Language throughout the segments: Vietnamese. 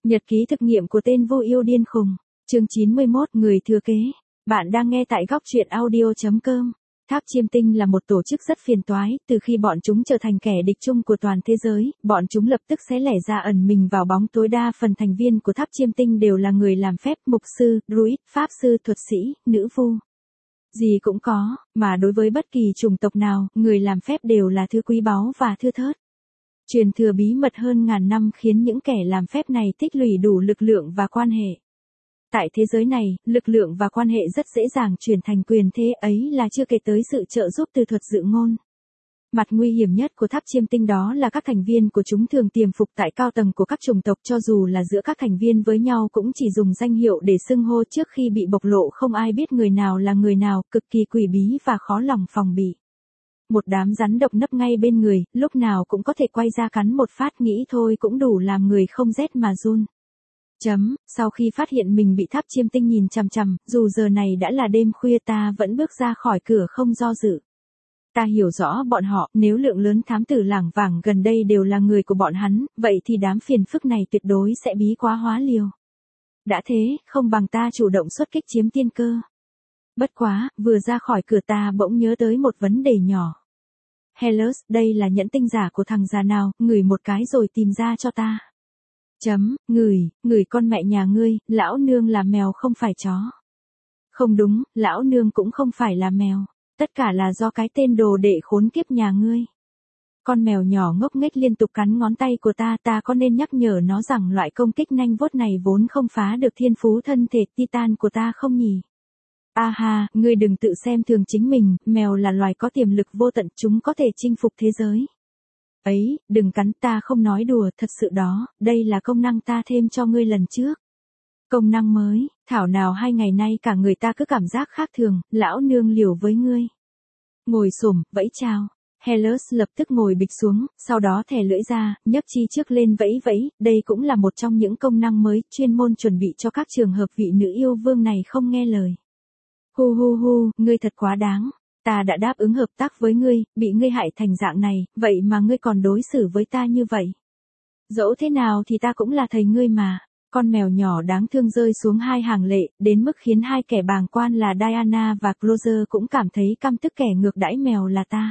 Nhật ký thực nghiệm của tên vô yêu điên khùng. Chương 91, người thừa kế. Bạn đang nghe tại góc truyện audio.com. Tháp Chiêm Tinh là một tổ chức rất phiền toái, từ khi bọn chúng trở thành kẻ địch chung của toàn thế giới, bọn chúng lập tức xé lẻ ra ẩn mình vào bóng tối. Đa phần thành viên của Tháp Chiêm Tinh đều là người làm phép, mục sư, druid, pháp sư, thuật sĩ, nữ vu. Gì cũng có, mà đối với bất kỳ chủng tộc nào, người làm phép đều là thứ quý báu và thưa thớt. Truyền thừa bí mật hơn ngàn năm khiến những kẻ làm phép này tích lũy đủ lực lượng và quan hệ. Tại thế giới này, lực lượng và quan hệ rất dễ dàng chuyển thành quyền thế, ấy là chưa kể tới sự trợ giúp từ thuật dự ngôn. Mặt nguy hiểm nhất của Tháp Chiêm Tinh đó là các thành viên của chúng thường tiềm phục tại cao tầng của các chủng tộc, cho dù là giữa các thành viên với nhau cũng chỉ dùng danh hiệu để xưng hô, trước khi bị bộc lộ không ai biết người nào là người nào, cực kỳ quỷ bí và khó lòng phòng bị. Một đám rắn độc nấp ngay bên người, lúc nào cũng có thể quay ra cắn một phát, nghĩ thôi cũng đủ làm người không rét mà run. Sau khi phát hiện mình bị Tháp Chiêm Tinh nhìn chằm chằm, dù giờ này đã là đêm khuya, ta vẫn bước ra khỏi cửa không do dự. Ta hiểu rõ bọn họ, nếu lượng lớn thám tử lảng vảng gần đây đều là người của bọn hắn, vậy thì đám phiền phức này tuyệt đối sẽ bí quá hóa liều. Đã thế, không bằng ta chủ động xuất kích chiếm tiên cơ. Bất quá, vừa ra khỏi cửa ta bỗng nhớ tới một vấn đề nhỏ. Hellas, đây là nhẫn tinh giả của thằng già nào, ngửi một cái rồi tìm ra cho ta. Ngửi con mẹ nhà ngươi, lão nương là mèo không phải chó. Không đúng, lão nương cũng không phải là mèo. Tất cả là do cái tên đồ đệ khốn kiếp nhà ngươi. Con mèo nhỏ ngốc nghếch liên tục cắn ngón tay của ta có nên nhắc nhở nó rằng loại công kích nanh vuốt này vốn không phá được thiên phú thân thể Titan của ta không nhỉ? Ha, ngươi đừng tự xem thường chính mình, mèo là loài có tiềm lực vô tận, chúng có thể chinh phục thế giới. Ấy, đừng cắn, ta không nói đùa, thật sự đó, đây là công năng ta thêm cho ngươi lần trước. Công năng mới, thảo nào 2 ngày nay cả người ta cứ cảm giác khác thường, lão nương liều với ngươi. Ngồi xổm, vẫy chào. Hellas lập tức ngồi bịch xuống, sau đó thè lưỡi ra, nhấc chi trước lên vẫy vẫy, đây cũng là một trong những công năng mới, chuyên môn chuẩn bị cho các trường hợp vị nữ yêu vương này không nghe lời. Hu, ngươi thật quá đáng. Ta đã đáp ứng hợp tác với ngươi, bị ngươi hại thành dạng này, vậy mà ngươi còn đối xử với ta như vậy. Dẫu thế nào thì ta cũng là thầy ngươi mà. Con mèo nhỏ đáng thương rơi xuống 2 hàng lệ, đến mức khiến 2 kẻ bàng quan là Diana và Closer cũng cảm thấy căm tức, kẻ ngược đãi mèo là ta.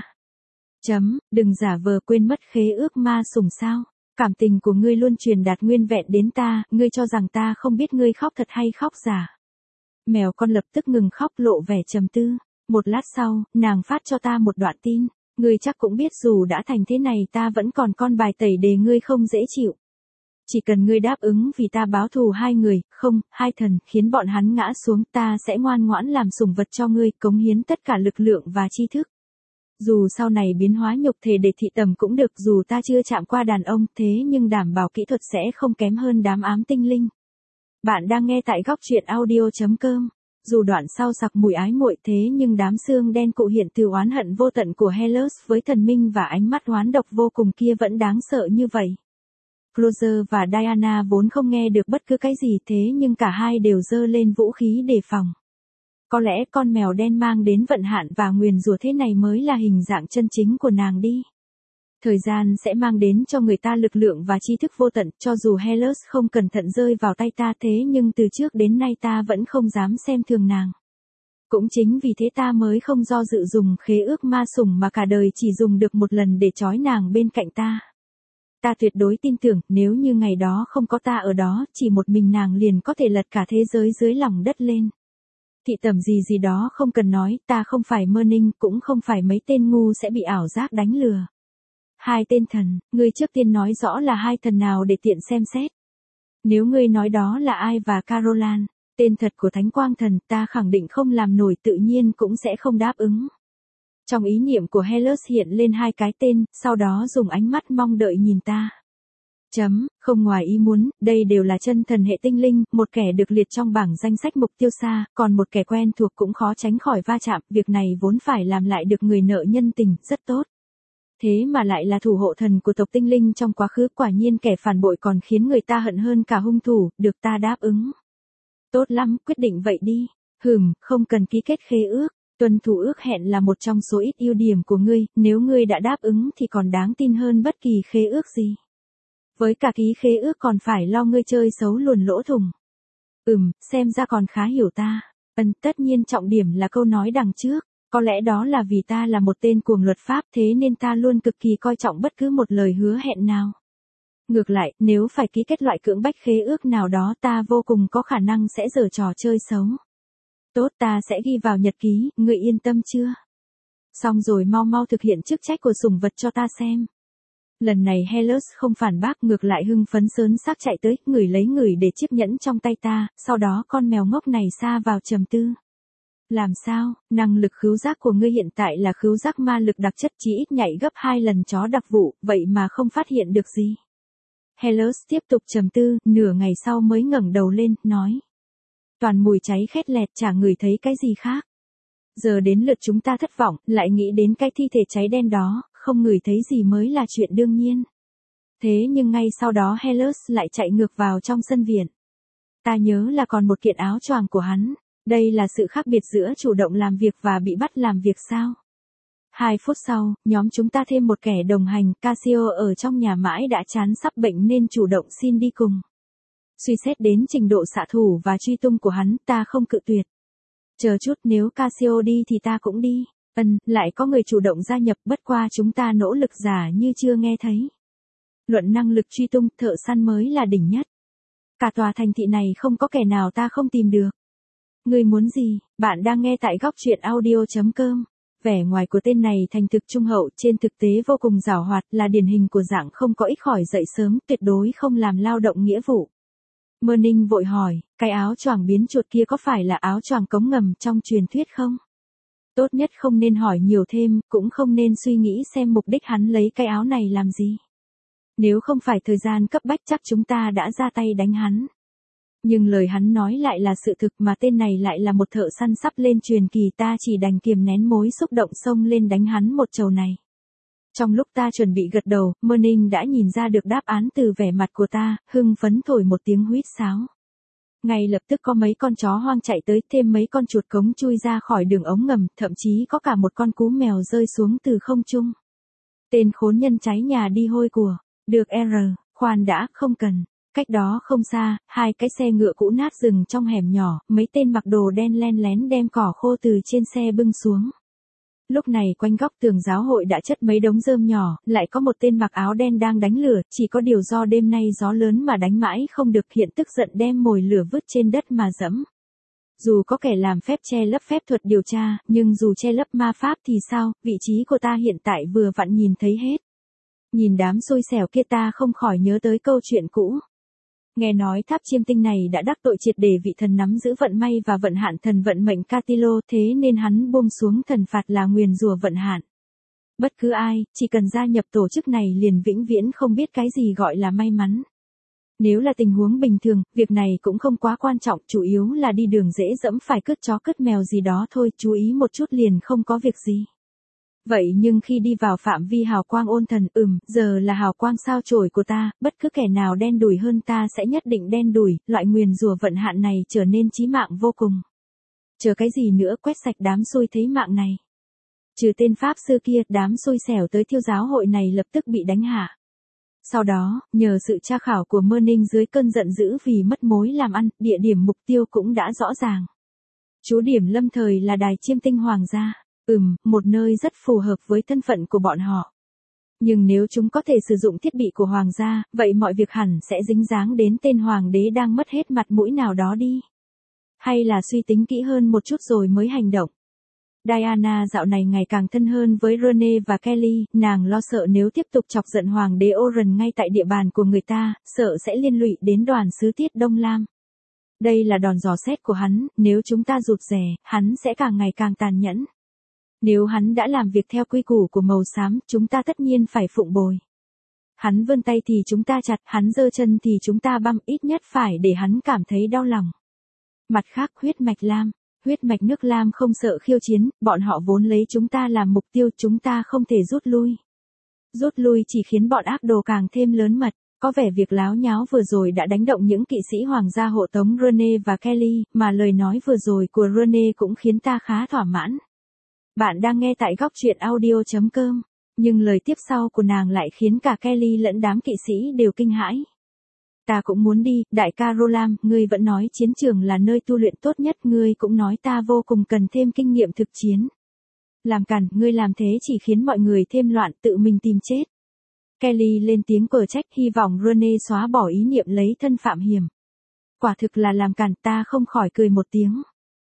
Đừng giả vờ quên mất khế ước ma sủng sao. Cảm tình của ngươi luôn truyền đạt nguyên vẹn đến ta, ngươi cho rằng ta không biết ngươi khóc thật hay khóc giả. Mèo con lập tức ngừng khóc, lộ vẻ trầm tư. Một lát sau, nàng phát cho ta một đoạn tin. Ngươi chắc cũng biết dù đã thành thế này ta vẫn còn con bài tẩy để ngươi không dễ chịu. Chỉ cần ngươi đáp ứng vì ta báo thù 2 người, không, 2 thần, khiến bọn hắn ngã xuống, ta sẽ ngoan ngoãn làm sủng vật cho ngươi, cống hiến tất cả lực lượng và tri thức. Dù sau này biến hóa nhục thể để thị tầm cũng được, dù ta chưa chạm qua đàn ông, thế nhưng đảm bảo kỹ thuật sẽ không kém hơn đám ám tinh linh. Bạn đang nghe tại góc truyện audio.com. Dù đoạn sau sặc mùi ái muội, thế nhưng đám xương đen cụ hiện từ oán hận vô tận của Hellas với thần minh và ánh mắt oán độc vô cùng kia vẫn đáng sợ như vậy. Closer và Diana vốn không nghe được bất cứ cái gì, thế nhưng cả hai đều giơ lên vũ khí đề phòng. Có lẽ con mèo đen mang đến vận hạn và nguyền rủa thế này mới là hình dạng chân chính của nàng đi. Thời gian sẽ mang đến cho người ta lực lượng và tri thức vô tận, cho dù Hellas không cẩn thận rơi vào tay ta, thế nhưng từ trước đến nay ta vẫn không dám xem thường nàng. Cũng chính vì thế ta mới không do dự dùng khế ước ma sủng mà cả đời chỉ dùng được một lần để trói nàng bên cạnh ta. Ta tuyệt đối tin tưởng, nếu như ngày đó không có ta ở đó, chỉ một mình nàng liền có thể lật cả thế giới dưới lòng đất lên. Thị tẩm gì đó không cần nói, ta không phải mơ ninh, cũng không phải mấy tên ngu sẽ bị ảo giác đánh lừa. 2 tên thần, ngươi trước tiên nói rõ là 2 thần nào để tiện xem xét. Nếu ngươi nói đó là Ai và Carolan, tên thật của Thánh Quang Thần, ta khẳng định không làm nổi, tự nhiên cũng sẽ không đáp ứng. Trong ý niệm của Hellas hiện lên 2 cái tên, sau đó dùng ánh mắt mong đợi nhìn ta. Không ngoài ý muốn, đây đều là chân thần hệ tinh linh, một kẻ được liệt trong bảng danh sách mục tiêu xa, còn một kẻ quen thuộc cũng khó tránh khỏi va chạm, việc này vốn phải làm lại được người nợ nhân tình, rất tốt. Thế mà lại là thủ hộ thần của tộc tinh linh trong quá khứ, quả nhiên kẻ phản bội còn khiến người ta hận hơn cả hung thủ, được ta đáp ứng. Tốt lắm, quyết định vậy đi. Không cần ký kết khế ước. Tuân thủ ước hẹn là một trong số ít ưu điểm của ngươi, nếu ngươi đã đáp ứng thì còn đáng tin hơn bất kỳ khế ước gì. Với cả ký khế ước còn phải lo ngươi chơi xấu luồn lỗ thủng. Xem ra còn khá hiểu ta. Tất nhiên trọng điểm là câu nói đằng trước. Có lẽ đó là vì ta là một tên cuồng luật pháp thế nên ta luôn cực kỳ coi trọng bất cứ một lời hứa hẹn nào. Ngược lại, nếu phải ký kết loại cưỡng bách khế ước nào đó ta vô cùng có khả năng sẽ giở trò chơi xấu. Tốt, ta sẽ ghi vào nhật ký, ngươi yên tâm chưa? Xong rồi mau mau thực hiện chức trách của sủng vật cho ta xem. Lần này Helus không phản bác, ngược lại hưng phấn sớn xác chạy tới, ngửi để chiếc nhẫn trong tay ta, sau đó con mèo ngốc này sa vào trầm tư. Làm sao, năng lực khứu giác của ngươi hiện tại là khứu giác ma lực đặc chất, chỉ ít nhảy gấp 2 lần chó đặc vụ, vậy mà không phát hiện được gì. Helus tiếp tục trầm tư, nửa ngày sau mới ngẩng đầu lên, nói. Toàn mùi cháy khét lẹt, chả ngửi thấy cái gì khác. Giờ đến lượt chúng ta thất vọng, lại nghĩ đến cái thi thể cháy đen đó, không ngửi thấy gì mới là chuyện đương nhiên. Thế nhưng ngay sau đó Helus lại chạy ngược vào trong sân viện. Ta nhớ là còn một kiện áo choàng của hắn. Đây là sự khác biệt giữa chủ động làm việc và bị bắt làm việc sao? 2 phút sau, nhóm chúng ta thêm một kẻ đồng hành, Casio ở trong nhà mãi đã chán sắp bệnh nên chủ động xin đi cùng. Suy xét đến trình độ xạ thủ và truy tung của hắn, ta không cự tuyệt. Chờ chút, nếu Casio đi thì ta cũng đi. Lại có người chủ động gia nhập, bất qua chúng ta nỗ lực giả như chưa nghe thấy. Luận năng lực truy tung, thợ săn mới là đỉnh nhất. Cả tòa thành thị này không có kẻ nào ta không tìm được. Ngươi muốn gì? Bạn đang nghe tại góc truyện audio.com. Vẻ ngoài của tên này thành thực trung hậu, trên thực tế vô cùng giàu hoạt, là điển hình của dạng không có ích khỏi dậy sớm, tuyệt đối không làm lao động nghĩa vụ. Merning vội hỏi, cái áo choàng biến chuột kia có phải là áo choàng cống ngầm trong truyền thuyết không? Tốt nhất không nên hỏi nhiều thêm, cũng không nên suy nghĩ xem mục đích hắn lấy cái áo này làm gì. Nếu không phải thời gian cấp bách chắc chúng ta đã ra tay đánh hắn. Nhưng lời hắn nói lại là sự thực, mà tên này lại là một thợ săn sắp lên truyền kỳ, ta chỉ đành kiềm nén mối xúc động xông lên đánh hắn một trầu này. Trong lúc ta chuẩn bị gật đầu, Merning đã nhìn ra được đáp án từ vẻ mặt của ta, hưng phấn thổi một tiếng huýt sáo. Ngay lập tức có mấy con chó hoang chạy tới, thêm mấy con chuột cống chui ra khỏi đường ống ngầm, thậm chí có cả một con cú mèo rơi xuống từ không trung. Tên khốn nhân cháy nhà đi hôi của. Được khoan đã, không cần. Cách đó không xa, 2 cái xe ngựa cũ nát dừng trong hẻm nhỏ, mấy tên mặc đồ đen len lén đem cỏ khô từ trên xe bưng xuống. Lúc này quanh góc tường giáo hội đã chất mấy đống rơm nhỏ, lại có một tên mặc áo đen đang đánh lửa, chỉ có điều do đêm nay gió lớn mà đánh mãi không được, hiện tức giận đem mồi lửa vứt trên đất mà dẫm. Dù có kẻ làm phép che lấp phép thuật điều tra, nhưng dù che lấp ma pháp thì sao, vị trí của ta hiện tại vừa vặn nhìn thấy hết. Nhìn đám xui xẻo kia ta không khỏi nhớ tới câu chuyện cũ. Nghe nói tháp chiêm tinh này đã đắc tội triệt để vị thần nắm giữ vận may và vận hạn thần vận mệnh Catilo, thế nên hắn buông xuống thần phạt là nguyền rủa vận hạn. Bất cứ ai, chỉ cần gia nhập tổ chức này liền vĩnh viễn không biết cái gì gọi là may mắn. Nếu là tình huống bình thường, việc này cũng không quá quan trọng, chủ yếu là đi đường dễ dẫm phải cướp chó cướp mèo gì đó thôi, chú ý một chút liền không có việc gì. Vậy nhưng khi đi vào phạm vi hào quang ôn thần, giờ là hào quang sao chổi của ta, bất cứ kẻ nào đen đủi hơn ta sẽ nhất định đen đủi, loại nguyền rủa vận hạn này trở nên chí mạng vô cùng. Chờ cái gì nữa, quét sạch đám xui thấy mạng này. Trừ tên pháp sư kia, đám xui xẻo tới thiêu giáo hội này lập tức bị đánh hạ. Sau đó, nhờ sự tra khảo của Merning dưới cơn giận dữ vì mất mối làm ăn, địa điểm mục tiêu cũng đã rõ ràng. Trú điểm lâm thời là đài chiêm tinh hoàng gia. Một nơi rất phù hợp với thân phận của bọn họ. Nhưng nếu chúng có thể sử dụng thiết bị của hoàng gia, vậy mọi việc hẳn sẽ dính dáng đến tên hoàng đế đang mất hết mặt mũi nào đó đi. Hay là suy tính kỹ hơn một chút rồi mới hành động. Diana dạo này ngày càng thân hơn với Rene và Kelly, nàng lo sợ nếu tiếp tục chọc giận hoàng đế Oren ngay tại địa bàn của người ta, sợ sẽ liên lụy đến đoàn sứ tiết Đông Lam. Đây là đòn dò xét của hắn, nếu chúng ta rụt rè, hắn sẽ càng ngày càng tàn nhẫn. Nếu hắn đã làm việc theo quy củ của màu xám, chúng ta tất nhiên phải phụng bồi. Hắn vươn tay thì chúng ta chặt, hắn giơ chân thì chúng ta băm, ít nhất phải để hắn cảm thấy đau lòng. Mặt khác, huyết mạch lam, huyết mạch nước lam không sợ khiêu chiến, bọn họ vốn lấy chúng ta làm mục tiêu, chúng ta không thể rút lui. Rút lui chỉ khiến bọn ác đồ càng thêm lớn mật. Có vẻ việc láo nháo vừa rồi đã đánh động những kỵ sĩ hoàng gia hộ tống Rene và Kelly, mà lời nói vừa rồi của Rene cũng khiến ta khá thỏa mãn. Bạn đang nghe tại góc truyện audio.com. Nhưng lời tiếp sau của nàng lại khiến cả Kelly lẫn đám kỵ sĩ đều kinh hãi. Ta cũng muốn đi, đại ca Rolam, ngươi vẫn nói chiến trường là nơi tu luyện tốt nhất, ngươi cũng nói ta vô cùng cần thêm kinh nghiệm thực chiến. Làm càn, ngươi làm thế chỉ khiến mọi người thêm loạn, tự mình tìm chết. Kelly lên tiếng cở trách, hy vọng Rene xóa bỏ ý niệm lấy thân phạm hiểm. Quả thực là làm càn, ta không khỏi cười một tiếng.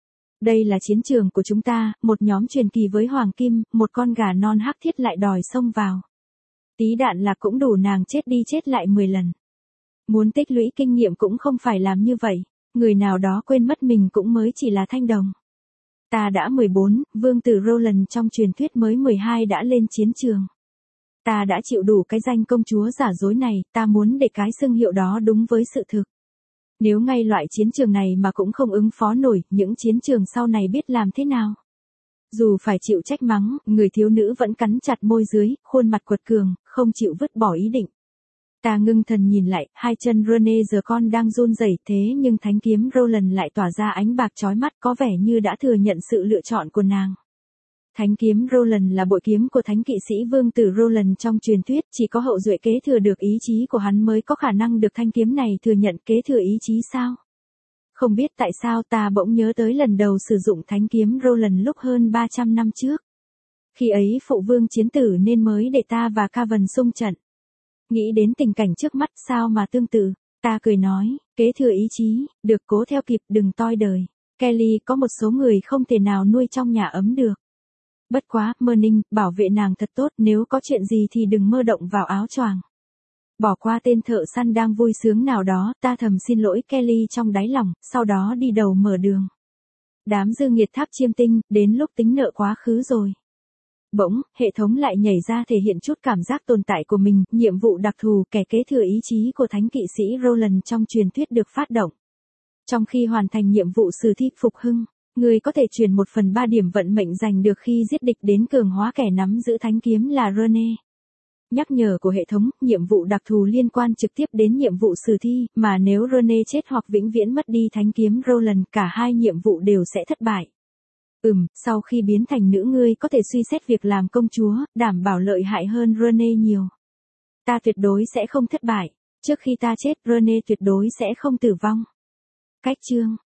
Đây là chiến trường của chúng ta, một nhóm truyền kỳ với hoàng kim, một con gà non hắc thiết lại đòi xông vào. Tí đạn là cũng đủ nàng chết đi chết lại 10 lần. Muốn tích lũy kinh nghiệm cũng không phải làm như vậy, người nào đó quên mất mình cũng mới chỉ là thanh đồng. Ta đã 14, vương tử Roland trong truyền thuyết mới 12 đã lên chiến trường. Ta đã chịu đủ cái danh công chúa giả dối này, ta muốn để cái xưng hiệu đó đúng với sự thực. Nếu ngay loại chiến trường này mà cũng không ứng phó nổi, những chiến trường sau này biết làm thế nào? Dù phải chịu trách mắng, người thiếu nữ vẫn cắn chặt môi dưới, khuôn mặt quật cường, không chịu vứt bỏ ý định. Ta ngưng thần nhìn lại, hai chân Rene giờ con đang run rẩy, thế nhưng thánh kiếm Roland lại tỏa ra ánh bạc chói mắt, có vẻ như đã thừa nhận sự lựa chọn của nàng. Thánh kiếm Roland là bội kiếm của thánh kỵ sĩ vương tử Roland trong truyền thuyết, chỉ có hậu duệ kế thừa được ý chí của hắn mới có khả năng được thanh kiếm này thừa nhận kế thừa ý chí sao? Không biết tại sao ta bỗng nhớ tới lần đầu sử dụng thánh kiếm Roland lúc hơn 300 năm trước. Khi ấy phụ vương chiến tử nên mới để ta và Cavan xung trận. Nghĩ đến tình cảnh trước mắt sao mà tương tự, ta cười nói, kế thừa ý chí, được cố theo kịp đừng toi đời. Kelly, có một số người không thể nào nuôi trong nhà ấm được. Bất quá, Merning, bảo vệ nàng thật tốt, nếu có chuyện gì thì đừng mơ động vào áo choàng. Bỏ qua tên thợ săn đang vui sướng nào đó, ta thầm xin lỗi Kelly trong đáy lòng, sau đó đi đầu mở đường. Đám dư nghiệt tháp chiêm tinh, đến lúc tính nợ quá khứ rồi. Bỗng, hệ thống lại nhảy ra thể hiện chút cảm giác tồn tại của mình, nhiệm vụ đặc thù kẻ kế thừa ý chí của thánh kỵ sĩ Roland trong truyền thuyết được phát động. Trong khi hoàn thành nhiệm vụ sử thi phục hưng, người có thể chuyển 1/3 điểm vận mệnh giành được khi giết địch đến cường hóa kẻ nắm giữ thánh kiếm là Rene. Nhắc nhở của hệ thống, nhiệm vụ đặc thù liên quan trực tiếp đến nhiệm vụ sử thi, mà nếu Rene chết hoặc vĩnh viễn mất đi thánh kiếm Roland, cả hai nhiệm vụ đều sẽ thất bại. Sau khi biến thành nữ ngươi có thể suy xét việc làm công chúa, đảm bảo lợi hại hơn Rene nhiều. Ta tuyệt đối sẽ không thất bại. Trước khi ta chết, Rene tuyệt đối sẽ không tử vong. Cách chương